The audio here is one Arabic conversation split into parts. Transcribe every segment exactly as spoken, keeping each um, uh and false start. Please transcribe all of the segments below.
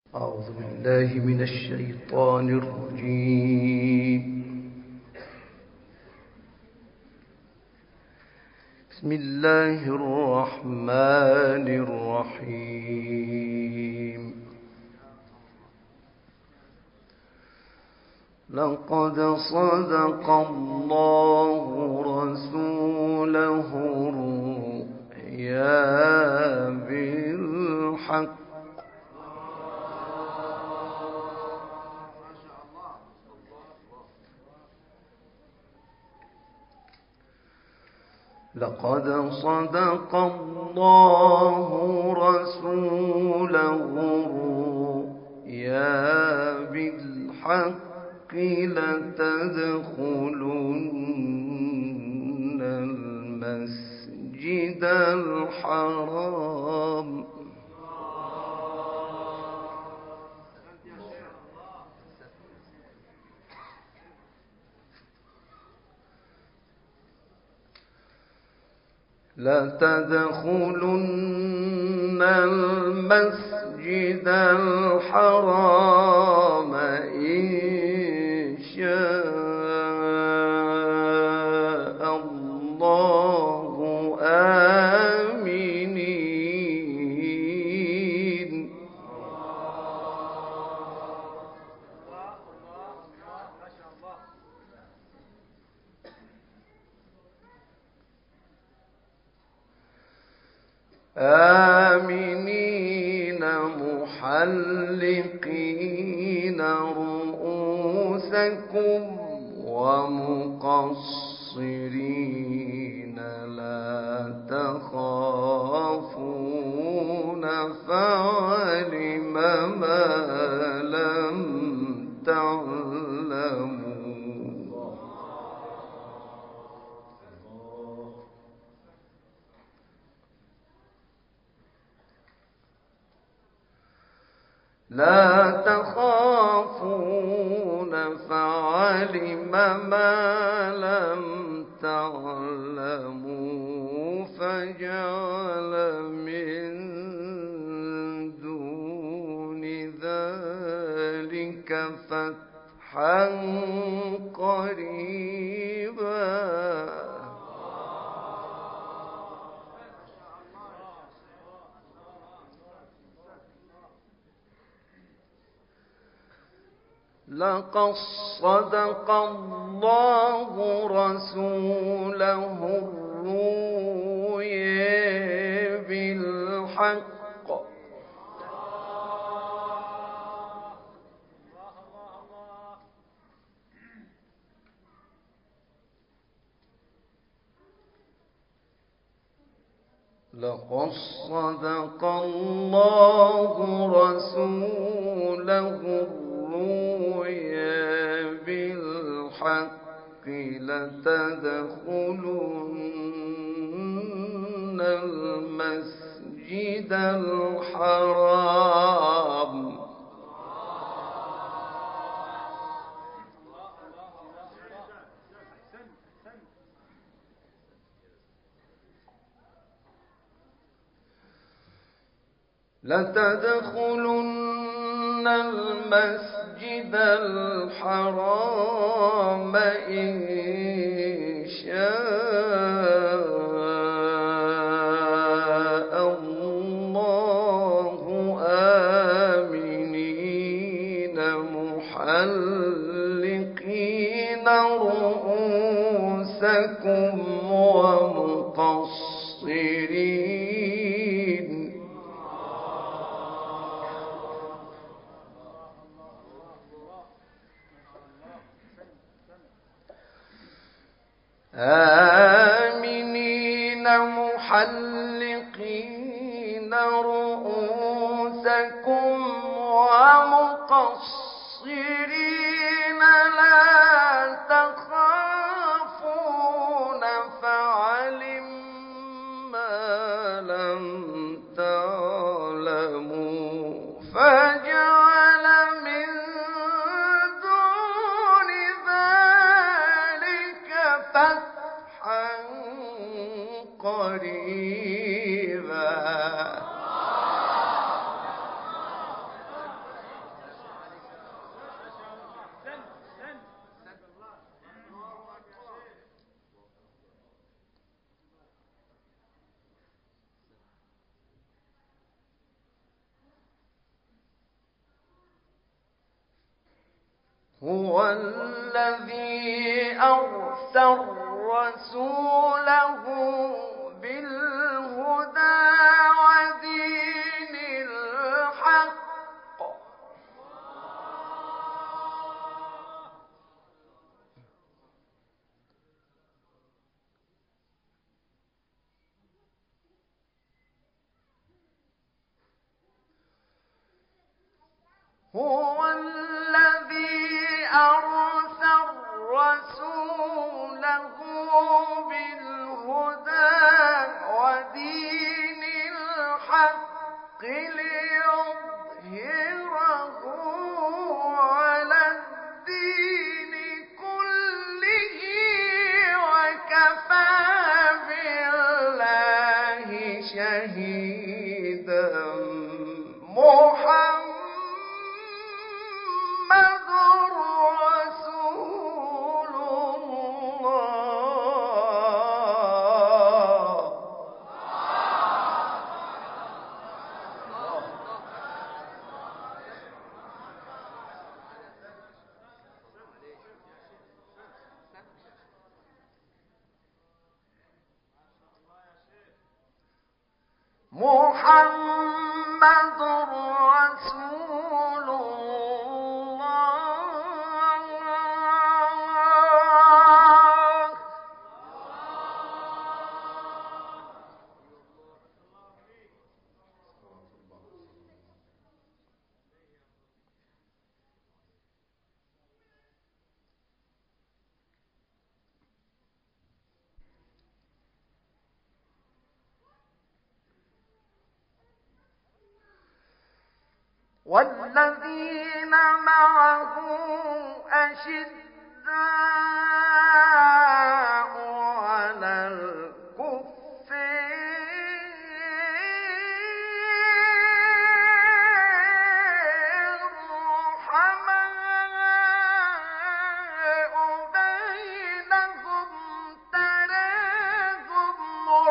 أعوذ بالله من الشيطان الرجيم. بسم الله الرحمن الرحيم. لقد صدق الله رسوله الرؤيا بالحق لقد صدق الله رسوله الرؤيا بالحق لتدخلن المسجد الحرام لتدخلن المسجد الحرام إن شاء الله آمنين آمنين محلقين رؤوسكم ومقصرين لا تخافون فعلم ما لم تعلموا لا تخافون فعلم ما لم تعلموا فجعل من دون ذلك فتحا قريبا لقد صدق الله رسوله الرؤيا بالحق لقد صدق الله رسوله الرؤيا بالحق لتدخلن المسجد الحرام لتدخلن المسجد الحرام إن شاء الله آمنين محلقين رؤوسكم ومقصرين آمنين محلقين رؤوسكم ومقصرين لا تخافون فعلم ما لم تعلموا فجعل من دون ذلك فتحا قريبا هو الذي أرسل رسوله بالهدى ودين الحق هو الذي أرسل رسوله بالهدى ودين الحق ليظهره على الدين كله وكفى بالله شهيدا محمد رسول الله محمد رسول الله والذين معه أشداء على الكفار رحماء بينهم تراهم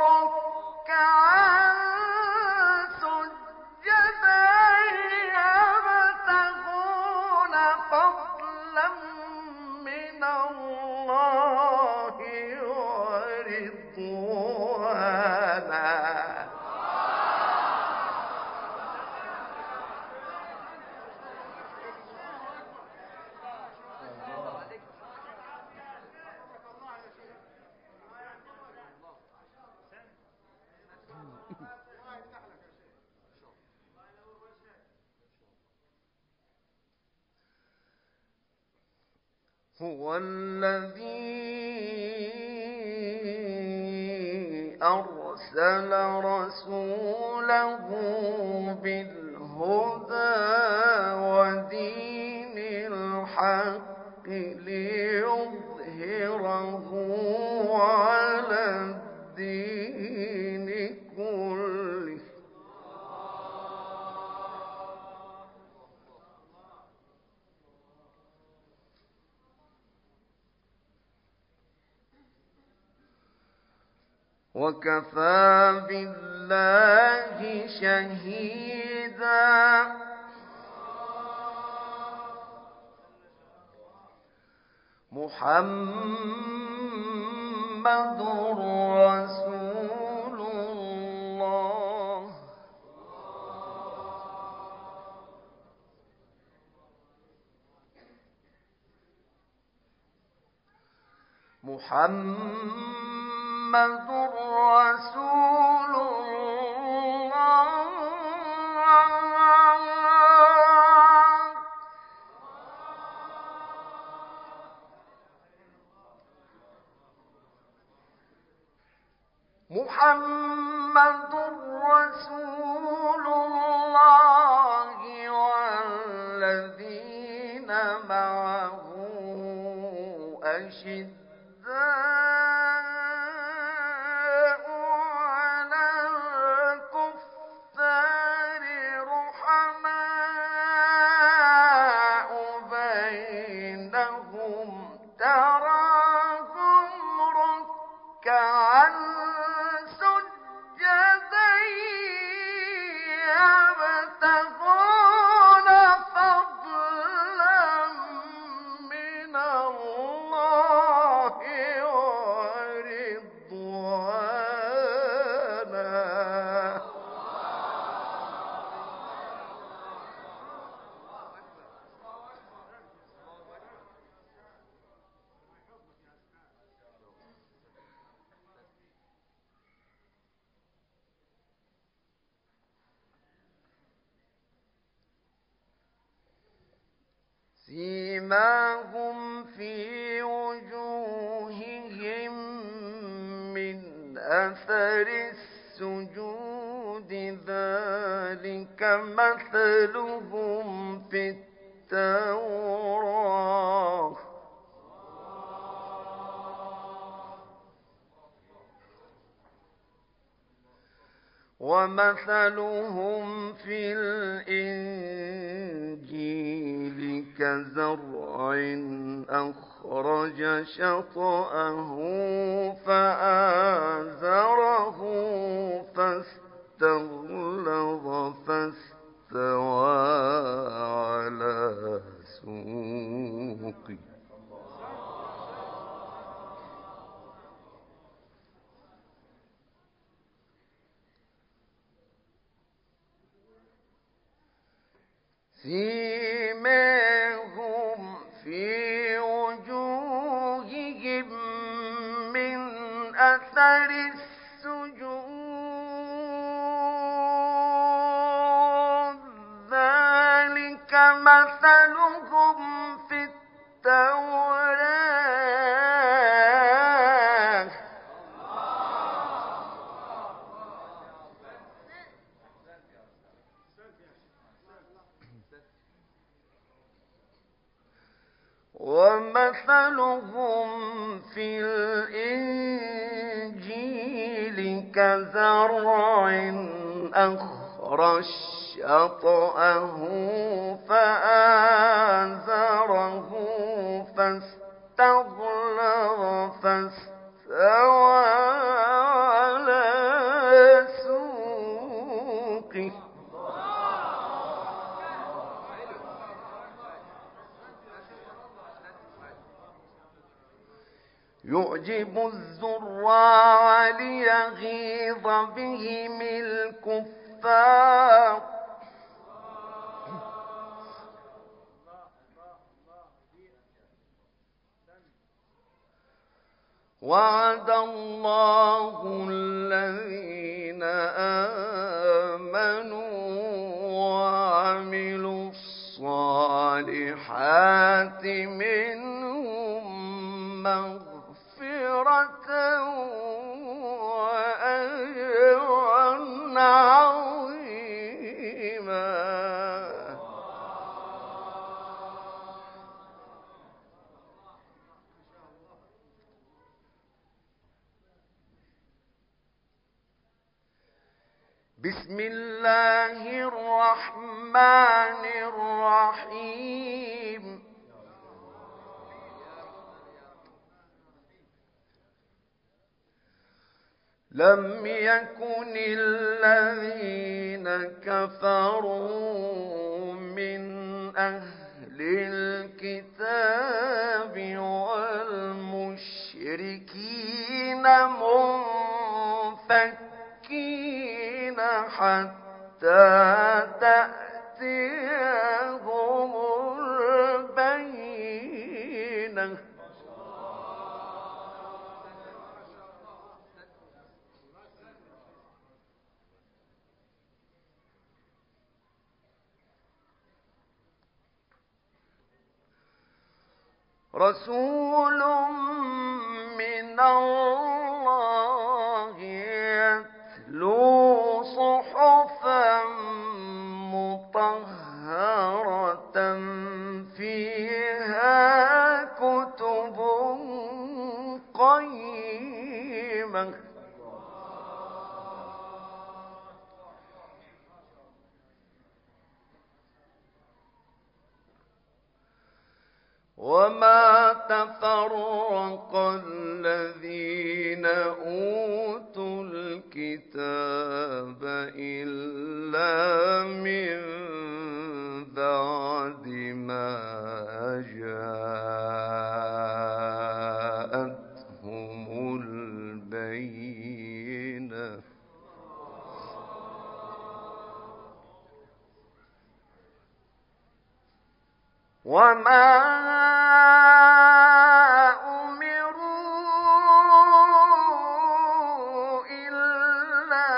ركعا سجدا يبتغون فضلا من الله ورضوانا هو الذي أرسل رسوله بالهدى ودين الحق ليظهره على الدين كله وكفى بالله شهيدا محمد رسول الله محمد رسول الله محمد رسول الله والذين معه أشداء على الكفار رحماء بينهم تراهم ركعا سجدا يبتغون فضلا سيماهم في وجوههم من أثر السجود ذلك مثلهم في التوراة ومثلهم في الإنجيل كزرع أخرج شطأه فآزره فاستغلظ فاستوى على سوقه سيماهم في وجوههم من أثر السجود ذلك مثلهم في التوراة ومثلهم في الإنجيل كزرع أخرج شطأه فآزره فاستغلظ فاستوى على سوقه يعجب الزراع ليغيظ بهم الكفار وعد الله الذين آمنوا وعملوا الصالحات منهم مغفرة وأجرا عظيما بسم الله الرحمن الرحيم لم يكن الذين كفروا من أهل الكتاب والمشركين منفكين حتى تأتيهم البينة رسول من الله يتلو صحفا مطهرة فيها كتب قيمة وما تفرق الذين أوتوا الكتاب إلا من بعد ما جاءتهم البينة وما أمروا إلا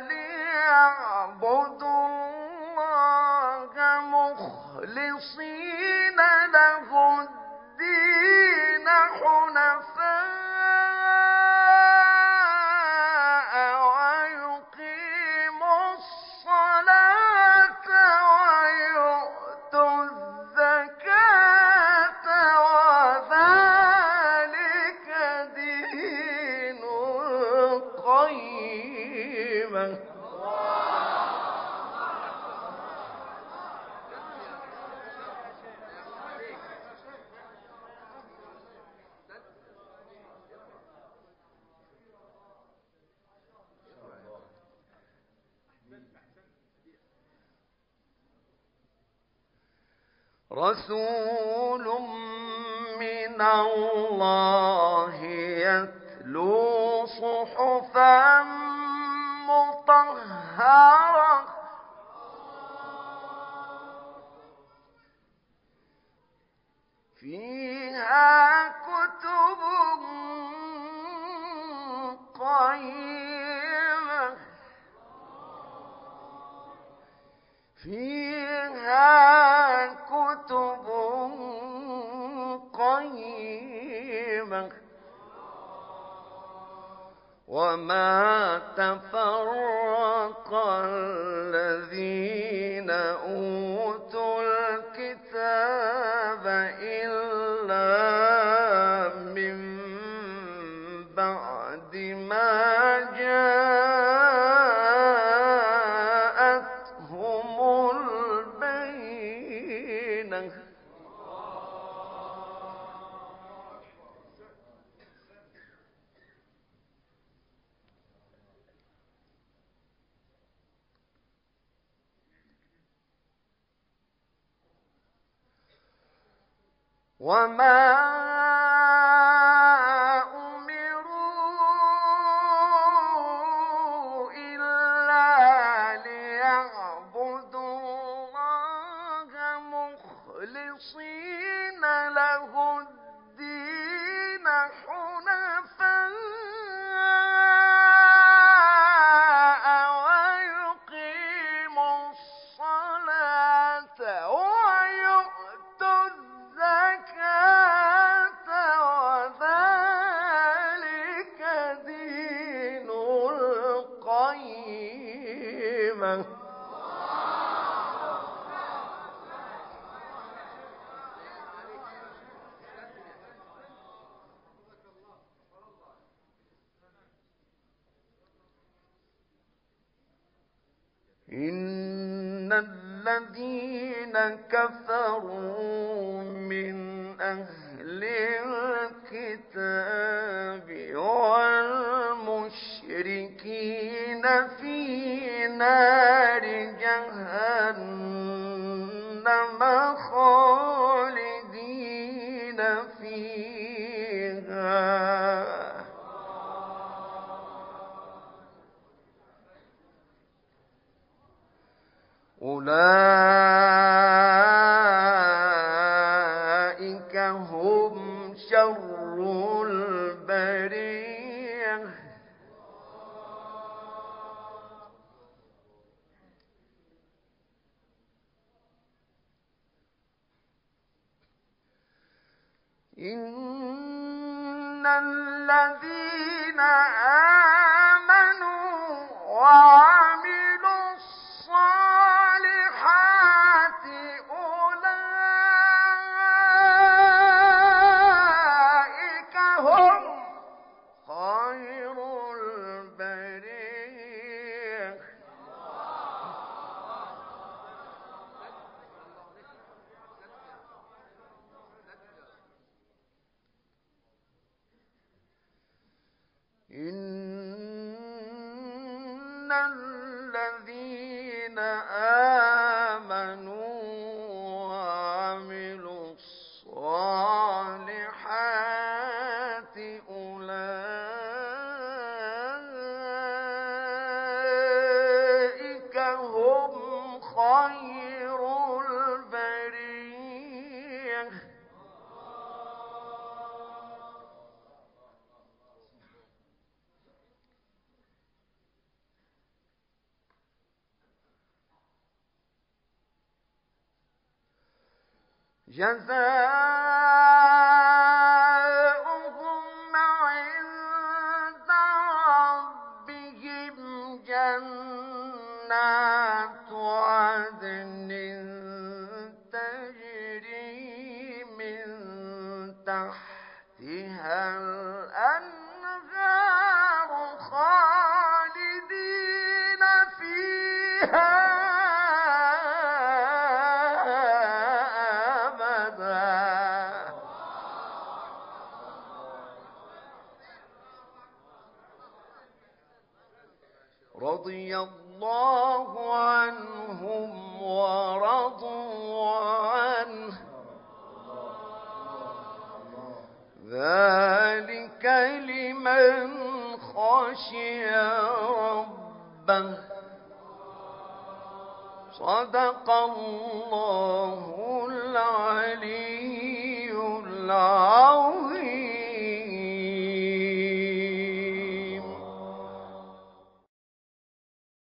ليعبدوا الله مخلصين له رسول من الله يتلو صحفا مطهرة فيها كتب قيمة فيها كتب قيمة وما تفرق الذين أوتوا الكتاب إلا من بعد ما جاءتهم البينة وما أمروا إلا ليعبدوا الله مخلصين له الدين حنفاء ويقيموا الصلاة ويؤتوا الزكاة وذلك دين القيمة إن الذين كفروا من أهل الكتاب والمشركين في نار جهنم خالدين فيها أولئك هم شر البرية إن الذين آمنوا وعملوا الصالحات أولئك هم خير البرية إن الذين آمنوا وعملوا الصالحات أولئك هم خير البرية جزاؤهم عند ربهم جنات عدن تجري من تحتها الأنهار خالدين فيها رضي الله عنهم ورضوا عنه صدق الله العلي العظيم.